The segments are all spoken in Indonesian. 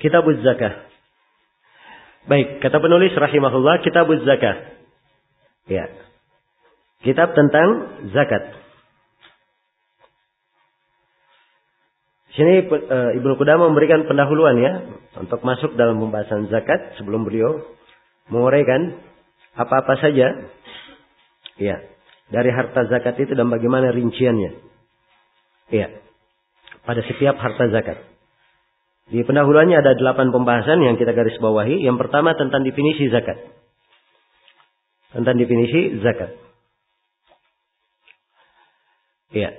Kitabuz Zakah. Baik, kata penulis rahimahullah, Kitabuz Zakah. Ya. Kitab tentang zakat. Sini Ibnu Qudamah memberikan pendahuluan ya untuk masuk dalam pembahasan zakat sebelum beliau menguraikan apa-apa saja ya dari harta zakat itu dan bagaimana rinciannya. Ya. Pada setiap harta zakat. Di pendahuluannya ada 8 pembahasan yang kita garis bawahi. Yang pertama tentang definisi zakat. Tentang definisi zakat. Ya.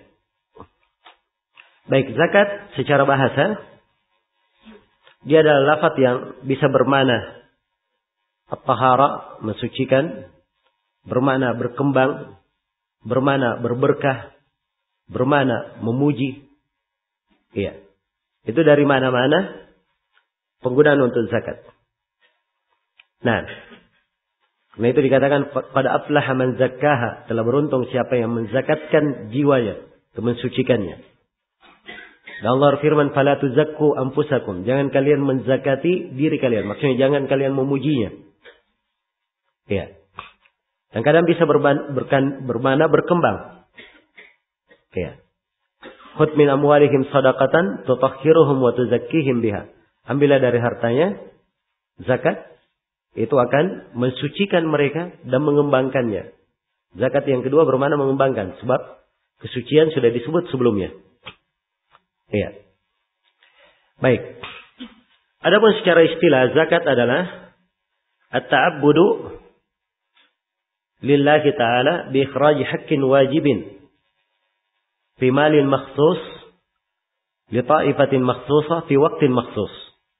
Baik, zakat secara bahasa dia adalah lafaz yang bisa bermakna at-tahara, mensucikan, bermakna berkembang, bermakna berberkah, bermakna memuji. Iya. Itu dari mana-mana penggunaan untuk zakat. Nah, karena itu dikatakan pada aflaha man zakkaha, telah beruntung siapa yang menzakatkan jiwanya, mensucikannya. Dan Allah firman, "Fala tuzakku anfusakum." Jangan kalian menzakati diri kalian. Maksudnya jangan kalian memujinya. Ya. Dan kadang bisa bermakna berkembang. Ya. Khudh min amwalihim shadaqatan tutahhiruhum wa tuzakkihim biha. Ambillah dari hartanya zakat, itu akan mensucikan mereka dan mengembangkannya. Zakat yang kedua bermakna mengembangkan, sebab kesucian sudah disebut sebelumnya. Iya. Baik. Adapun secara istilah zakat adalah at-ta'abbudu lillahi ta'ala bi ikhraji haqqin wajibin fi malin makhsus li ta'ifatin makhsusah fi waqtin makhsus.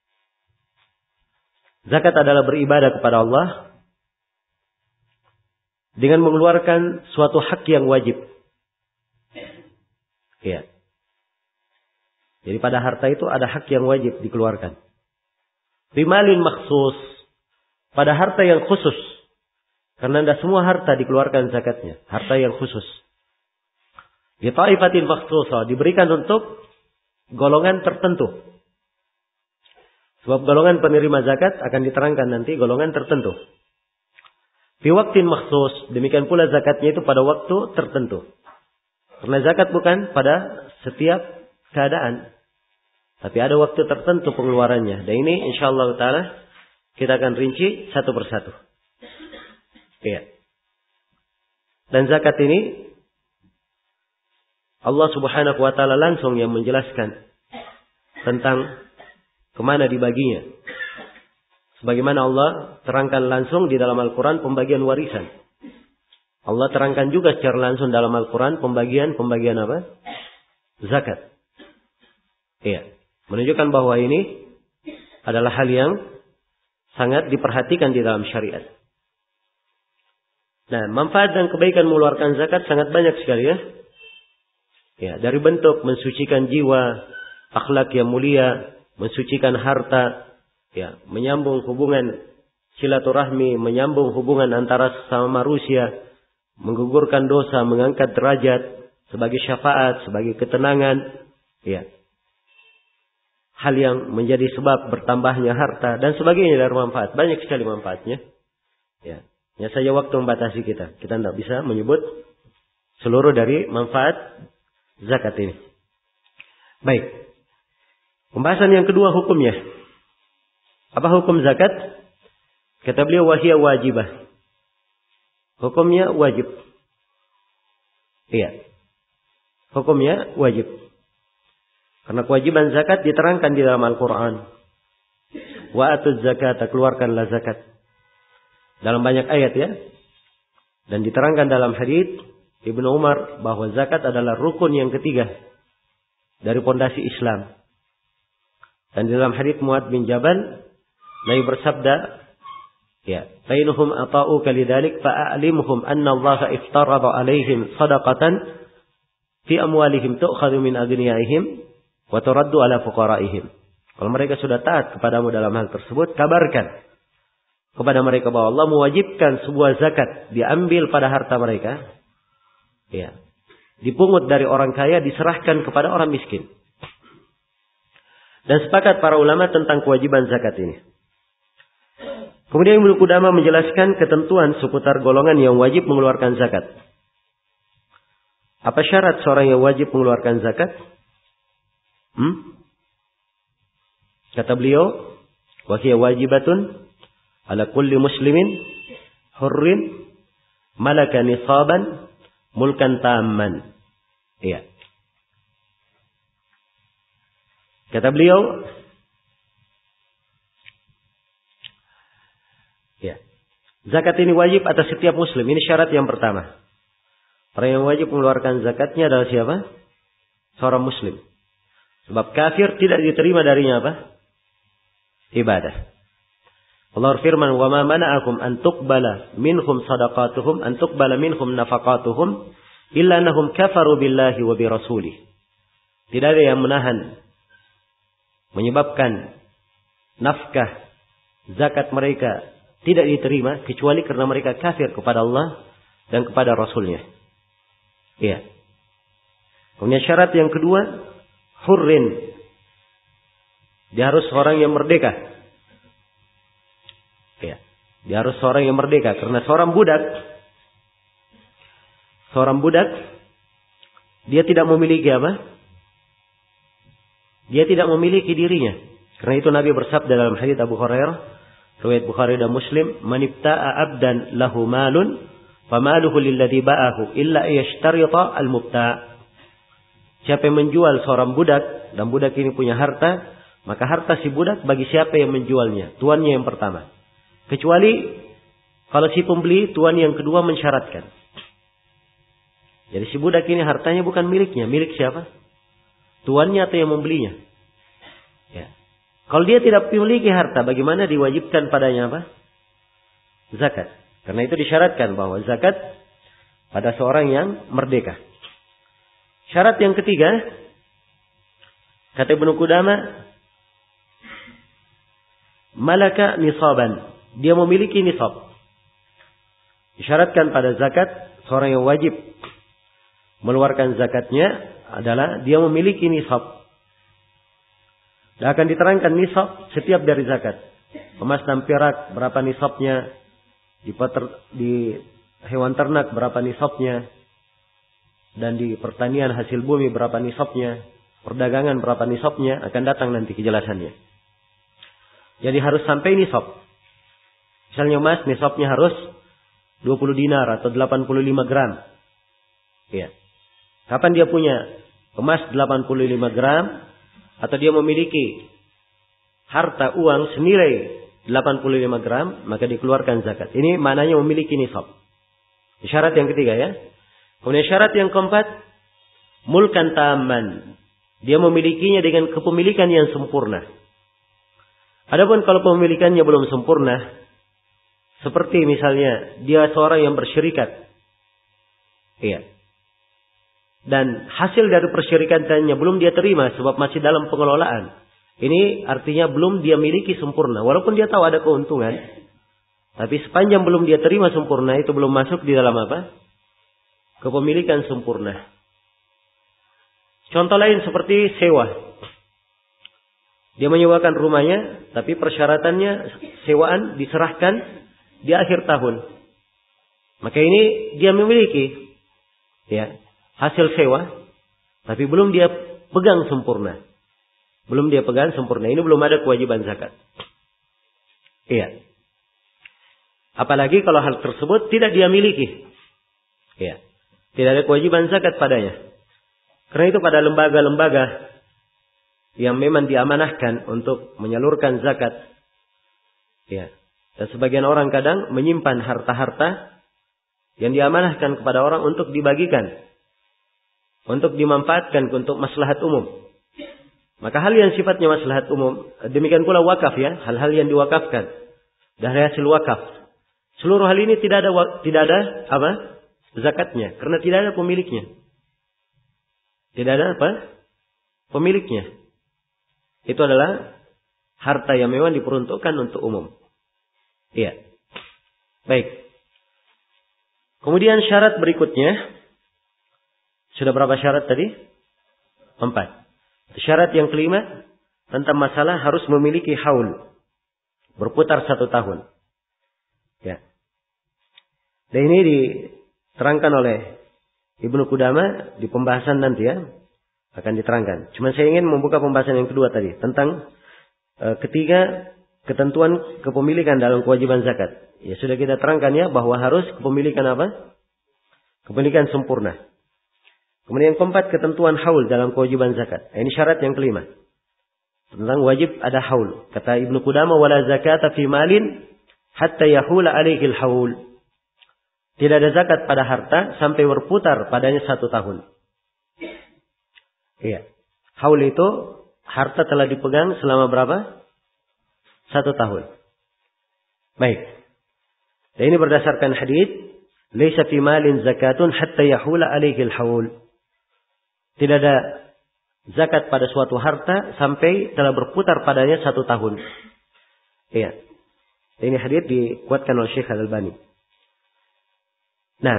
Zakat adalah beribadah kepada Allah dengan mengeluarkan suatu hak yang wajib. Iya. Jadi pada harta itu ada hak yang wajib dikeluarkan. Bimalin makhsus. Pada harta yang khusus. Karena tidak semua harta dikeluarkan zakatnya. Harta yang khusus. Yataifatin makhsusah. Diberikan untuk golongan tertentu. Sebab golongan penerima zakat akan diterangkan nanti golongan tertentu. Di waktin makhsus. Demikian pula zakatnya itu pada waktu tertentu. Karena zakat bukan pada setiap keadaan. Tapi ada waktu tertentu pengeluarannya. Dan ini insyaallah ta'ala kita akan rinci satu persatu. Iya. Dan zakat ini Allah subhanahu wa ta'ala langsung yang menjelaskan tentang kemana dibaginya. Sebagaimana Allah terangkan langsung di dalam Al-Quran pembagian warisan. Allah terangkan juga secara langsung dalam Al-Quran pembagian apa? Zakat. Iya. Menunjukkan bahwa ini adalah hal yang sangat diperhatikan di dalam syariat. Nah, manfaat dan kebaikan mengeluarkan zakat sangat banyak sekali ya. Ya, dari bentuk mensucikan jiwa, akhlak yang mulia, mensucikan harta, ya, menyambung hubungan silaturahmi, menyambung hubungan antara sesama manusia, menggugurkan dosa, mengangkat derajat sebagai syafaat, sebagai ketenangan, ya. Hal yang menjadi sebab bertambahnya harta dan sebagainya dari manfaat. Banyak sekali manfaatnya. Ya. Hanya saja waktu membatasi kita. Kita tidak bisa menyebut seluruh dari manfaat zakat ini. Baik. Pembahasan yang kedua hukumnya. Apa hukum zakat? Kata beliau wahiyya wajibah. Hukumnya wajib. Iya. Hukumnya wajib. Karena kewajiban zakat diterangkan di dalam Al-Quran. Wa atuz zakat, keluarkanlah zakat. Dalam banyak ayat ya. Dan diterangkan dalam hadits Ibnu Umar bahwa zakat adalah rukun yang ketiga dari pondasi Islam. Dan di dalam hadits Mu'adz bin Jabal, Nabi bersabda, ya, "Bainhum ata'u kalidalik fa'alimhum anna Allah iftarada 'alaihim shadaqatan fi amwalihim tu'khadhu min aghniyaihim wa turaddu 'ala fuqara'ihim." Kalau mereka sudah taat kepadamu dalam hal tersebut, kabarkan kepada mereka bahwa Allah mewajibkan sebuah zakat diambil pada harta mereka, ya, dipungut dari orang kaya, diserahkan kepada orang miskin. Dan sepakat para ulama tentang kewajiban zakat ini. Kemudian Ibnu Qudamah menjelaskan ketentuan seputar golongan yang wajib mengeluarkan zakat. Apa syarat seorang yang wajib mengeluarkan zakat? Kata beliau, wa hiya wajibatun ala kulli muslimin hurrin malaka nisaban mulkan tamman. Iya. Kata beliau, ya, zakat ini wajib atas setiap muslim. Ini syarat yang pertama. Orang yang wajib mengeluarkan zakatnya adalah siapa? Seorang muslim. Sebab kafir tidak diterima darinya apa? Ibadah. Allah berfirman, "Wa ma mana'akum an tuqbala minhum shadaqatuhum an tuqbala minhum nafaqatuhum illa annahum kafaru billahi wa bi rasulih." Tidak ada yang menyebabkan nafkah zakat mereka tidak diterima kecuali karena mereka kafir kepada Allah dan kepada Rasulnya. Iya. Kemudian syarat yang kedua, hurrin. Dia harus seorang yang merdeka. Iya. Dia harus seorang yang merdeka karena seorang budak dia tidak memiliki apa? Dia tidak memiliki dirinya. Karena itu Nabi bersabda dalam hadits Abu Hurairah, riwayat Bukhari dan Muslim, "Man ibta'a 'abdan lahu malun, famaluhu lilladzi ba'ahu illa yashtarita al-mubta'." Siapa yang menjual seorang budak dan budak ini punya harta, maka harta si budak bagi siapa yang menjualnya, tuannya yang pertama. Kecuali kalau si pembeli, tuan yang kedua mensyaratkan. Jadi si budak ini hartanya bukan miliknya, milik siapa? Tuannya atau yang membelinya. Ya. Kalau dia tidak memiliki harta, bagaimana diwajibkan padanya apa? Zakat. Karena itu disyaratkan bahwa zakat pada seorang yang merdeka. Syarat yang ketiga, kata Ibnu Qudamah, malaka nisaban. Dia memiliki nisab. Disyaratkan pada zakat, seorang yang wajib mengeluarkan zakatnya adalah dia memiliki nisab. Dan akan diterangkan nisab setiap dari zakat. Emas dan perak berapa nisabnya, di hewan ternak berapa nisabnya, dan di pertanian hasil bumi berapa nisabnya, perdagangan berapa nisabnya, akan datang nanti kejelasannya. Jadi harus sampai nisab. Misalnya emas nisabnya harus 20 dinar atau 85 gram. Ya. Kapan dia punya emas 85 gram atau dia memiliki harta uang senilai 85 gram, maka dikeluarkan zakat. Ini maknanya memiliki nisab. Syarat yang ketiga ya. Kemudian syarat yang keempat, mulkan taman. Dia memilikinya dengan kepemilikan yang sempurna. Adapun kalau kepemilikannya belum sempurna, seperti misalnya dia seorang yang bersyirikat. Iya. Dan hasil dari persyirikannya belum dia terima sebab masih dalam pengelolaan. Ini artinya belum dia miliki sempurna. Walaupun dia tahu ada keuntungan, tapi sepanjang belum dia terima sempurna, itu belum masuk di dalam apa? Kepemilikan sempurna. Contoh lain seperti sewa. Dia menyewakan rumahnya, tapi persyaratannya sewaan diserahkan di akhir tahun. Maka ini dia memiliki ya hasil sewa, tapi belum dia pegang sempurna. Belum dia pegang sempurna. Ini belum ada kewajiban zakat. Iya. Apalagi kalau hal tersebut tidak dia miliki. Iya. Tidak ada kewajiban zakat padanya. Karena itu pada lembaga-lembaga yang memang diamanahkan untuk menyalurkan zakat. Iya. Dan sebagian orang kadang menyimpan harta-harta yang diamanahkan kepada orang untuk dibagikan. Untuk dimanfaatkan untuk maslahat umum. Maka hal yang sifatnya maslahat umum, demikian pula wakaf ya, hal-hal yang diwakafkan dari hasil wakaf. Seluruh hal ini tidak ada apa? Zakatnya, karena tidak ada pemiliknya. Tidak ada apa? Pemiliknya. Itu adalah harta yang memang diperuntukkan untuk umum. Iya. Baik. Kemudian syarat berikutnya, sudah berapa syarat tadi? 4. Syarat yang kelima tentang masalah harus memiliki haul. Berputar 1 tahun. Ya. Dan ini diterangkan oleh Ibnu Qudamah di pembahasan nanti ya. Akan diterangkan. Cuma saya ingin membuka pembahasan yang kedua tadi. Tentang ketiga ketentuan kepemilikan dalam kewajiban zakat. Ya sudah kita terangkan ya. Bahwa harus kepemilikan apa? Kepemilikan sempurna. Kemudian yang keempat ketentuan haul dalam kewajiban zakat. Ini syarat yang kelima. Tentang wajib ada haul. Kata Ibnu Qudamah. Wala zakata fi malin hatta yahula alaihil haul. Tidak ada zakat pada harta sampai berputar padanya 1 tahun. Iya. Haul itu harta telah dipegang selama berapa? 1 tahun. Baik. Dan ini berdasarkan hadits, "Laisa fi malin zakatun hatta yahula alaihil haul." Tidak ada zakat pada suatu harta sampai telah berputar padanya 1 tahun. Iya. Ini hadits dikuatkan oleh Syekh Al-Albani. Nah,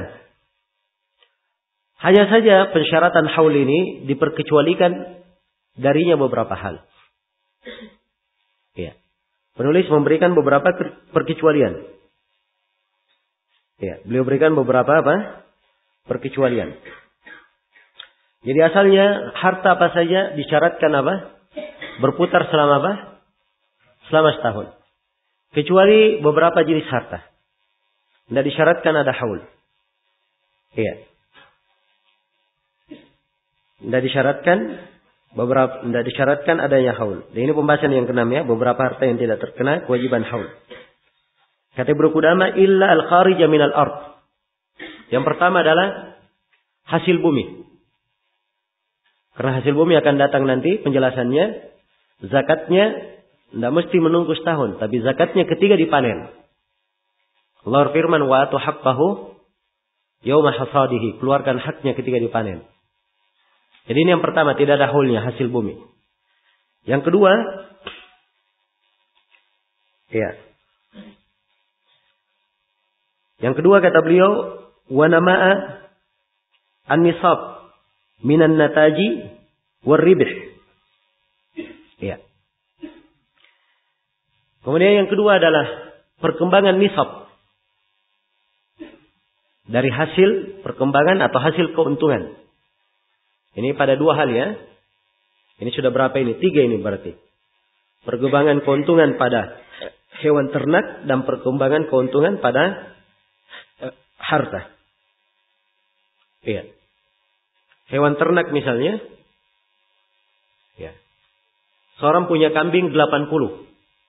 hanya saja pensyaratan haul ini diperkecualikan darinya beberapa hal. Ya. Penulis memberikan beberapa perkecualian. Ya, beliau berikan beberapa apa? Perkecualian. Jadi asalnya harta apa saja disyaratkan apa? Berputar selama apa? Selama 1 tahun. Kecuali beberapa jenis harta. Tidak disyaratkan ada haul. Iya. Tidak disyaratkan adanya haul. Dan ini pembahasan yang keenam ya, beberapa harta yang tidak terkena kewajiban haul. Kata Ibnu Qudamah illa al-kharija minal ard. Yang pertama adalah hasil bumi. Karena hasil bumi akan datang nanti penjelasannya, zakatnya tidak mesti menunggu setahun, tapi zakatnya ketika dipanen. Allah firman wa atu haqqahu yauma hasadihi, keluarkan haknya ketika dipanen. Jadi ini yang pertama, tidak ada haulnya, hasil bumi. Yang kedua, ya. Yang kedua kata beliau, wa nama'a an-nisab minan nataji war ribh. Ya. Kemudian yang kedua adalah perkembangan nisab. Dari hasil perkembangan atau hasil keuntungan. Ini pada 2 hal ya. Ini sudah berapa ini? 3 ini berarti. Perkembangan keuntungan pada hewan ternak dan perkembangan keuntungan pada harta. Iya. Hewan ternak misalnya. Ya. Seorang punya kambing 80.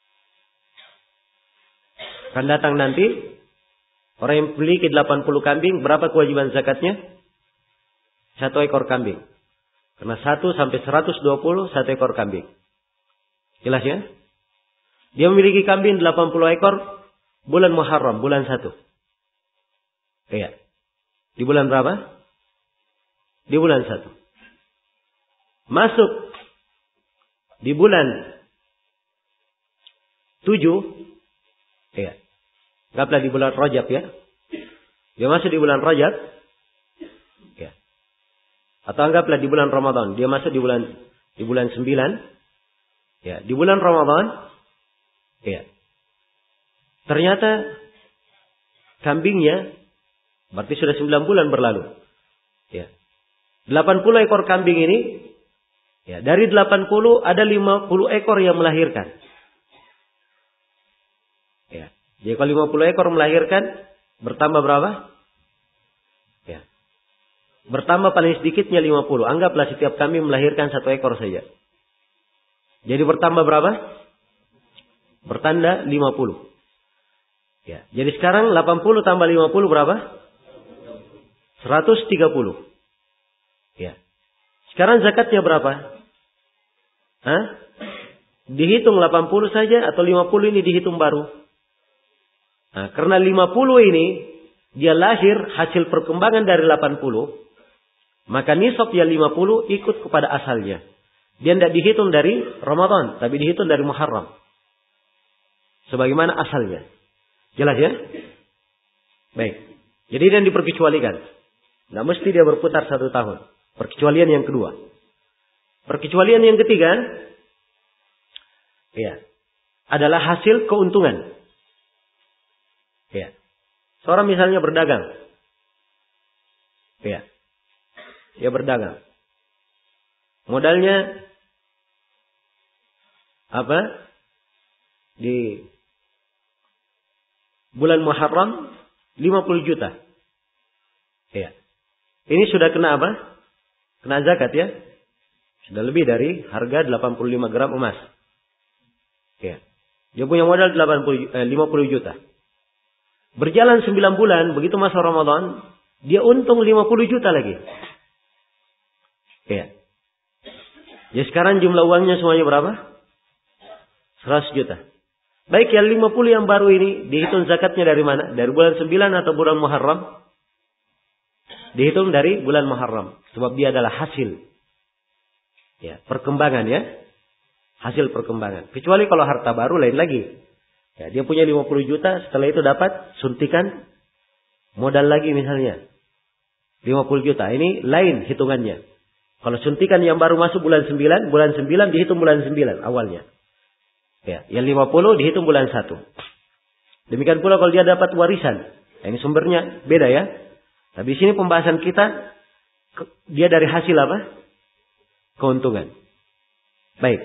Akan datang nanti orang yang memiliki 80 kambing, berapa kewajiban zakatnya? 1 ekor kambing. Karena 1 sampai 120, 1 ekor kambing. Jelas ya? Dia memiliki kambing 80 ekor, bulan Muharram, bulan 1. Iya. Di bulan berapa? Di bulan 1. Masuk di bulan 7. Iya. Anggaplah di bulan Rajab ya. Dia masuk di bulan Rajab. Ya. Atau anggaplah di bulan Ramadan. Dia masuk di bulan 9. Ya, di bulan Ramadan. Ya. Ternyata kambingnya berarti sudah 9 bulan berlalu. Ya. 80 ekor kambing ini, ya, dari 80 ada 50 ekor yang melahirkan. Ya. Jadi kalau 50 ekor melahirkan, bertambah berapa? Ya. Bertambah paling sedikitnya 50. Anggaplah setiap kambing melahirkan 1 ekor saja. Jadi bertambah berapa? Bertanda 50. Ya. Jadi sekarang 80 tambah 50 berapa? 130. Ya. Sekarang zakatnya berapa? Hah? Dihitung 80 saja atau 50 ini dihitung baru? Nah, karena 50 ini dia lahir hasil perkembangan dari 80, maka nisab yang 50 ikut kepada asalnya. Dia tidak dihitung dari Ramadan, tapi dihitung dari Muharram. Sebagaimana asalnya. Jelas ya? Baik. Jadi dia diperkecualikan. Tidak mesti dia berputar 1 tahun. Perkecualian yang kedua. Perkecualian yang ketiga, Ya. Adalah hasil keuntungan. Ya. Seorang misalnya berdagang. Ya. Dia berdagang. Modalnya apa? Di bulan Muharram 50 juta. Ya. Ini sudah kena apa? Kena zakat ya. Sudah lebih dari harga 85 gram emas. Ya. Dia punya modal 50 juta. Berjalan 9 bulan, begitu masa Ramadan, dia untung 50 juta lagi. Ya. Ya sekarang jumlah uangnya semuanya berapa? 100 juta. Baik, yang 50 yang baru ini dihitung zakatnya dari mana? Dari bulan 9 atau bulan Muharram? Dihitung dari bulan Muharram. Sebab dia adalah hasil. Ya, perkembangan ya. Hasil perkembangan. Kecuali kalau harta baru lain lagi. Ya, dia punya 50 juta, setelah itu dapat suntikan modal lagi misalnya. 50 juta. Ini lain hitungannya. Kalau suntikan yang baru masuk bulan 9 dihitung bulan 9 awalnya. Ya, yang 50 dihitung bulan 1. Demikian pula kalau dia dapat warisan. Ini sumbernya beda ya. Tapi di sini pembahasan kita dia dari hasil apa? Keuntungan. Baik.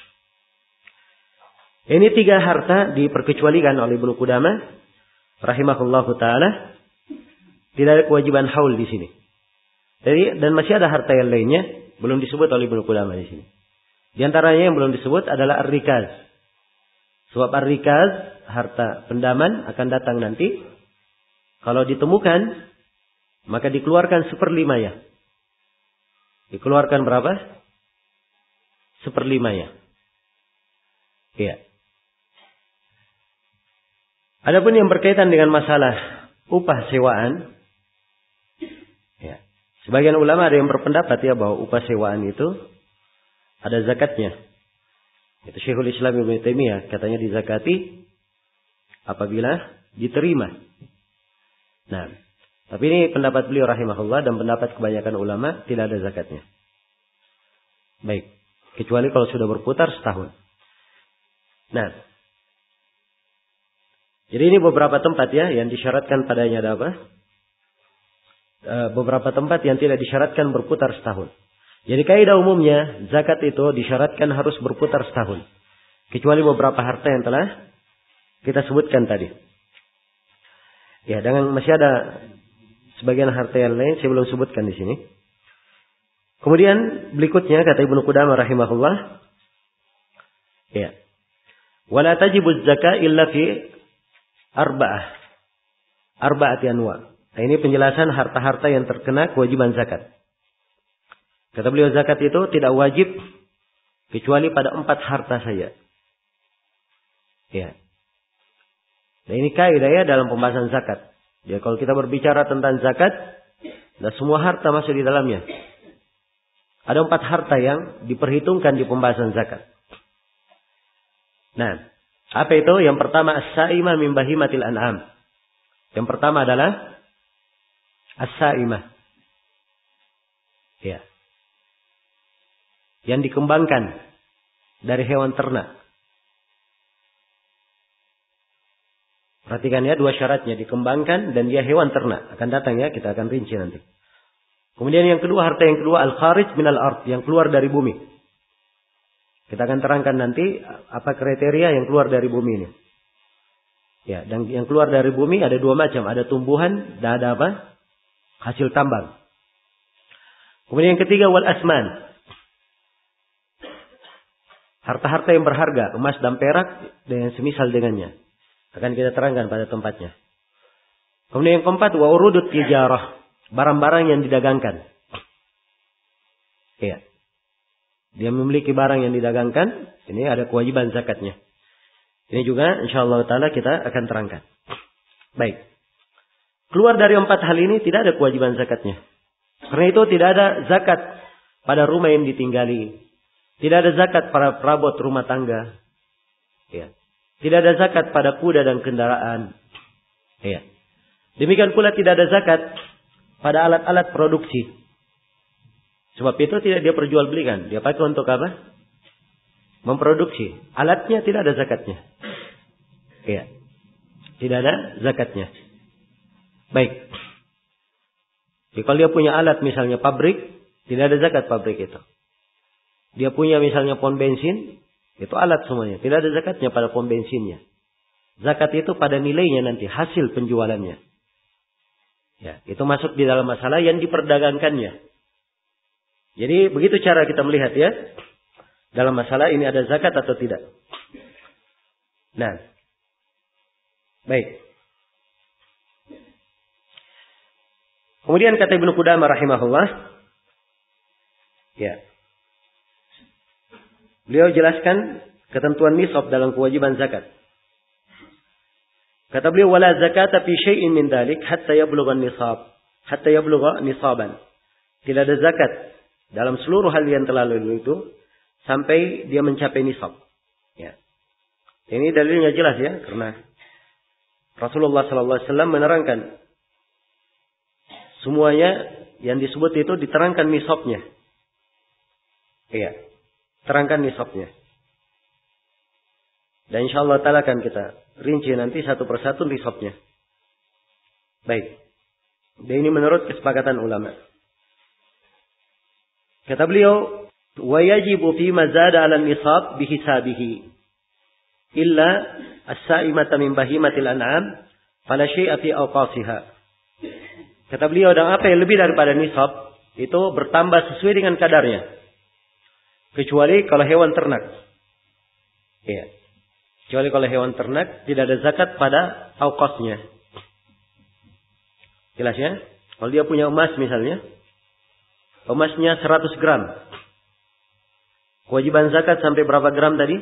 Ini 3 harta diperkecualikan oleh Ibnu Qudamah rahimahullahu taala. Tidak ada kewajiban haul di sini. Jadi dan masih ada harta yang lainnya belum disebut oleh Ibnu Qudamah di sini. Di antaranya yang belum disebut adalah ar-rikaz. Sebab ar-rikaz, harta pendaman akan datang nanti. Kalau ditemukan, maka dikeluarkan 1/5 ya. Dikeluarkan berapa? 1/5 ya. Iya. Adapun yang berkaitan dengan masalah upah sewaan, ya. Sebagian ulama ada yang berpendapat ya bahwa upah sewaan itu ada zakatnya. Itu Syekhul Islam Ibnu Taimiyah katanya dizakati apabila diterima. Nah, tapi ini pendapat beliau rahimahullah dan pendapat kebanyakan ulama tidak ada zakatnya. Baik, kecuali kalau sudah berputar setahun. Nah, jadi ini beberapa tempat ya yang disyaratkan padanya ada apa? Beberapa tempat yang tidak disyaratkan berputar setahun. Jadi kaidah umumnya zakat itu disyaratkan harus berputar setahun. Kecuali beberapa harta yang telah kita sebutkan tadi. Ya, dengan masih ada sebagian harta yang lain saya belum sebutkan di sini. Kemudian berikutnya kata Ibnu Qudamah rahimahullah, ya. Wala tajibu zakah illa fi arba'ati anwa'. Nah, ini penjelasan harta-harta yang terkena kewajiban zakat. Kata beliau zakat itu tidak wajib kecuali pada 4 harta saja. Ya. Nah ini kaidah ya dalam pembahasan zakat. Ya kalau kita berbicara tentang zakat, nah semua harta masuk di dalamnya. Ada 4 harta yang diperhitungkan di pembahasan zakat. Nah, apa itu? Yang pertama as-sa'imah min bahimatil an'am. Yang pertama adalah as-sa'imah. Ya. Yang dikembangkan dari hewan ternak. Perhatikan ya 2 syaratnya, dikembangkan dan dia hewan ternak. Akan datang ya, kita akan rinci nanti. Kemudian yang kedua, harta yang kedua al-kharij minal ard, yang keluar dari bumi. Kita akan terangkan nanti apa kriteria yang keluar dari bumi ini. Ya, dan yang keluar dari bumi ada 2 macam, ada tumbuhan dan ada apa? Hasil tambang. Kemudian yang ketiga wal asman. Harta-harta yang berharga, emas dan perak dan yang semisal dengannya. Akan kita terangkan pada tempatnya. Kemudian yang keempat, wa urudut tijarah. Barang-barang yang didagangkan. Iya. Dia memiliki barang yang didagangkan, ini ada kewajiban zakatnya. Ini juga insyaallah taala kita akan terangkan. Baik. Keluar dari 4 hal ini tidak ada kewajiban zakatnya. Karena itu tidak ada zakat pada rumah yang ditinggali. Tidak ada zakat pada perabot rumah tangga. Ya. Tidak ada zakat pada kuda dan kendaraan. Ya. Demikian pula tidak ada zakat pada alat-alat produksi. Sebab itu tidak dia perjualbelikan. Dia pakai untuk apa? memproduksi. Alatnya tidak ada zakatnya. Iya. Tidak ada zakatnya. Baik. Jadi kalau dia punya alat misalnya pabrik, tidak ada zakat pabrik itu. Dia punya misalnya pom bensin, itu alat semuanya. Tidak ada zakatnya pada pom bensinnya. Zakat itu pada nilainya nanti, hasil penjualannya. Ya, itu masuk di dalam masalah yang diperdagangkannya. Jadi begitu cara kita melihat ya. Dalam masalah ini ada zakat atau tidak. Nah. Baik. Kemudian kata Ibnu Qudamah rahimahullah. Ya. Beliau jelaskan ketentuan nisab dalam kewajiban zakat. Kata beliau, wala zakata fi syai'in min dzalik hatta yablugha nisab, hatta yablugha nisaban. Tidak ada zakat dalam seluruh hal yang telah lalu itu sampai dia mencapai nisab. Ya. Ini dalilnya jelas ya, karena Rasulullah sallallahu alaihi wasallam menerangkan semuanya yang disebut itu diterangkan nisabnya. Iya. Terangkan nisabnya. Dan insyaallah taala akan kita rinci nanti satu persatu nisabnya. Baik. Dan ini menurut kesepakatan ulama. Kata beliau, wa yajibu fi ma zada 'ala nisab bihisabihi illa as-sa'imata min bahimatil an'am fala syai'a fi awqasiha. Kata beliau, dan apa yang lebih daripada nisab itu bertambah sesuai dengan kadarnya. Kecuali kalau hewan ternak. Iya. Kecuali kalau hewan ternak tidak ada zakat pada awqasnya. Jelas ya? Kalau dia punya emas misalnya. Emasnya 100 gram. Kewajiban zakat sampai berapa gram tadi?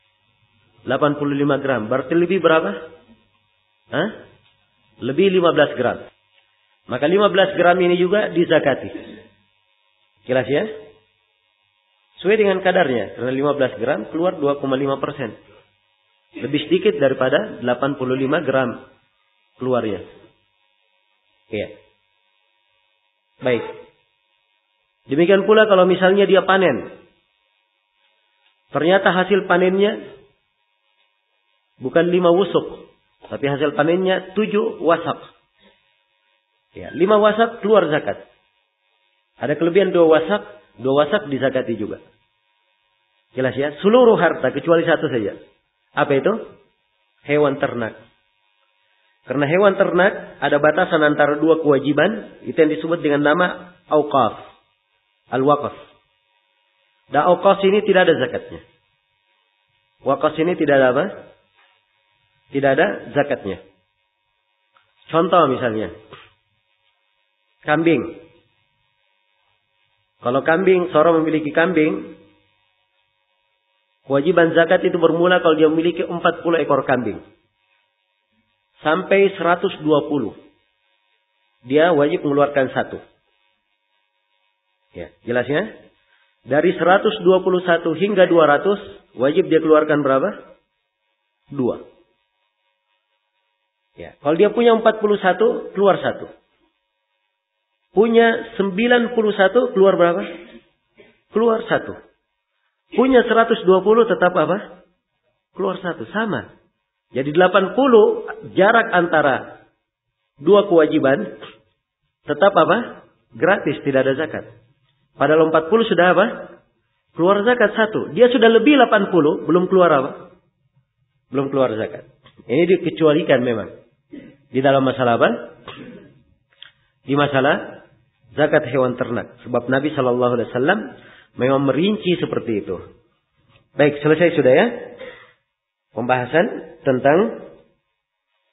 85 gram. Berarti lebih berapa? Hah? Lebih 15 gram. Maka 15 gram ini juga dizakati. Jelas ya? Sesuai dengan kadarnya. Karena 15 gram keluar 2,5%. Lebih sedikit daripada 85 gram keluarnya. Iya. Baik. Demikian pula kalau misalnya dia panen. Ternyata hasil panennya bukan 5 wusuk. Tapi hasil panennya 7 wasak. Ya, 5 wasak keluar zakat. Ada kelebihan 2 wasak. 2 wasak dizakati juga. Jelas ya. Seluruh harta kecuali satu saja. Apa itu? Hewan ternak. Karena hewan ternak ada batasan antara dua kewajiban. Itu yang disebut dengan nama awqaf. Al-waqaf. Dan awqaf ini tidak ada zakatnya. Waqaf ini tidak ada apa? Tidak ada zakatnya. Contoh misalnya. Kambing. Kalau kambing, seorang memiliki kambing. Kewajiban zakat itu bermula kalau dia memiliki 40 ekor kambing. Sampai 120. Dia wajib mengeluarkan 1. Ya, jelasnya? Dari 121 hingga 200, wajib dia keluarkan berapa? 2. Ya, kalau dia punya 41, keluar 1. Punya 91, keluar berapa? Keluar 1. Punya 120 tetap apa? Keluar 1. Sama. Jadi 80 jarak antara dua kewajiban. Tetap apa? Gratis. Tidak ada zakat. Padahal 40 sudah apa? Keluar zakat 1. Dia sudah lebih 80. Belum keluar apa? Belum keluar zakat. Ini dikecualikan memang. Di dalam masalah apa? Di masalah zakat hewan ternak. Sebab Nabi SAW memang merinci seperti itu. Baik, selesai sudah ya. Pembahasan tentang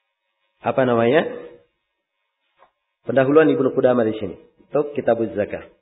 pendahuluan Ibnu Qudamah di sini. Untuk kitab zakah.